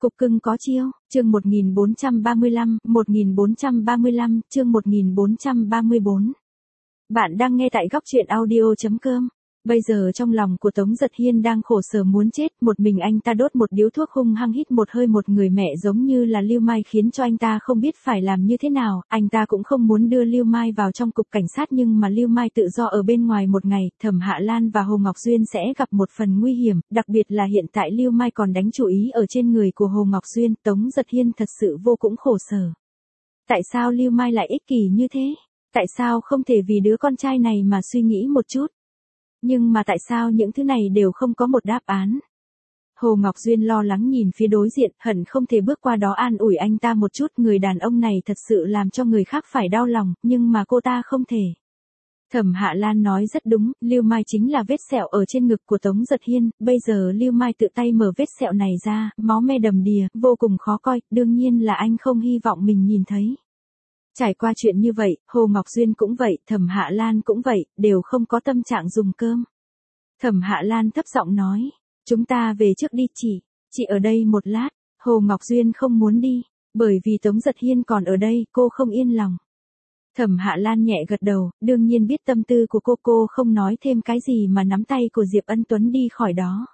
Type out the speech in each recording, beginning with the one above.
Cục cưng có chiêu, chương 1435, chương 1434. Bạn đang nghe tại góc truyện audio.com. Bây giờ trong lòng của Tống Giật Hiên đang khổ sở muốn chết, một mình anh ta đốt một điếu thuốc hung hăng hít một hơi một người mẹ giống như là Lưu Mai khiến cho anh ta không biết phải làm như thế nào, anh ta cũng không muốn đưa Lưu Mai vào trong cục cảnh sát nhưng mà Lưu Mai tự do ở bên ngoài một ngày, Thẩm Hạ Lan và Hồ Ngọc Duyên sẽ gặp một phần nguy hiểm, đặc biệt là hiện tại Lưu Mai còn đánh chủ ý ở trên người của Hồ Ngọc Duyên, Tống Giật Hiên thật sự vô cùng khổ sở. Tại sao Lưu Mai lại ích kỷ như thế? Tại sao không thể vì đứa con trai này mà suy nghĩ một chút? Nhưng mà tại sao những thứ này đều không có một đáp án? Hồ Ngọc Duyên lo lắng nhìn phía đối diện, hận không thể bước qua đó an ủi anh ta một chút, người đàn ông này thật sự làm cho người khác phải đau lòng, nhưng mà cô ta không thể. Thẩm Hạ Lan nói rất đúng, Lưu Mai chính là vết sẹo ở trên ngực của Tống Giật Hiên, bây giờ Lưu Mai tự tay mở vết sẹo này ra, máu me đầm đìa, vô cùng khó coi, đương nhiên là anh không hy vọng mình nhìn thấy. Trải qua chuyện như vậy, Hồ Ngọc Duyên cũng vậy, Thẩm Hạ Lan cũng vậy, đều không có tâm trạng dùng cơm. Thẩm Hạ Lan thấp giọng nói, chúng ta về trước đi chị ở đây một lát. Hồ Ngọc Duyên không muốn đi, bởi vì Tống Giật Hiên còn ở đây, cô không yên lòng. Thẩm Hạ Lan nhẹ gật đầu, đương nhiên biết tâm tư của cô không nói thêm cái gì mà nắm tay của Diệp Ân Tuấn đi khỏi đó.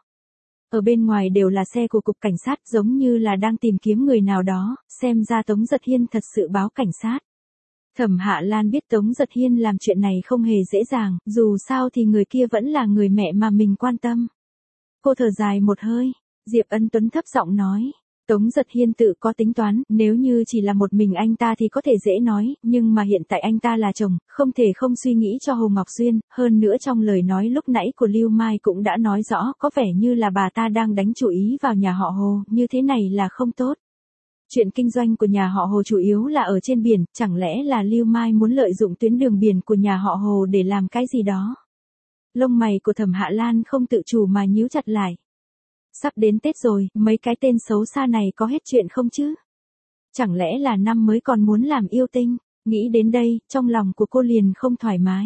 Ở bên ngoài đều là xe của cục cảnh sát giống như là đang tìm kiếm người nào đó, xem ra Tống Giật Hiên thật sự báo cảnh sát. Thẩm Hạ Lan biết Tống Giật Hiên làm chuyện này không hề dễ dàng, dù sao thì người kia vẫn là người mẹ mà mình quan tâm. Cô thở dài một hơi, Diệp Ân Tuấn thấp giọng nói, Tống Giật Hiên tự có tính toán, nếu như chỉ là một mình anh ta thì có thể dễ nói, nhưng mà hiện tại anh ta là chồng, không thể không suy nghĩ cho Hồ Ngọc Duyên, hơn nữa trong lời nói lúc nãy của Lưu Mai cũng đã nói rõ, có vẻ như là bà ta đang đánh chủ ý vào nhà họ Hồ, như thế này là không tốt. Chuyện kinh doanh của nhà họ Hồ chủ yếu là ở trên biển, chẳng lẽ là Lưu Mai muốn lợi dụng tuyến đường biển của nhà họ Hồ để làm cái gì đó? Lông mày của Thẩm Hạ Lan không tự chủ mà nhíu chặt lại. Sắp đến Tết rồi, mấy cái tên xấu xa này có hết chuyện không chứ? Chẳng lẽ là năm mới còn muốn làm yêu tinh? Nghĩ đến đây, trong lòng của cô liền không thoải mái.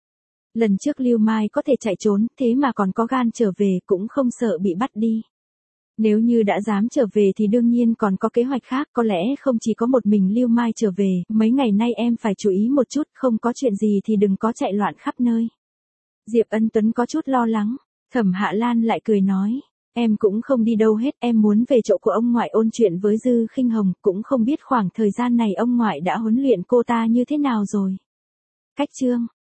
Lần trước Lưu Mai có thể chạy trốn, thế mà còn có gan trở về, cũng không sợ bị bắt đi. Nếu như đã dám trở về thì đương nhiên còn có kế hoạch khác, có lẽ không chỉ có một mình Lưu Mai trở về, mấy ngày nay em phải chú ý một chút, không có chuyện gì thì đừng có chạy loạn khắp nơi. Diệp Ân Tuấn có chút lo lắng, Thẩm Hạ Lan lại cười nói, em cũng không đi đâu hết, em muốn về chỗ của ông ngoại ôn chuyện với Dư Khinh Hồng, cũng không biết khoảng thời gian này ông ngoại đã huấn luyện cô ta như thế nào rồi. Cách chương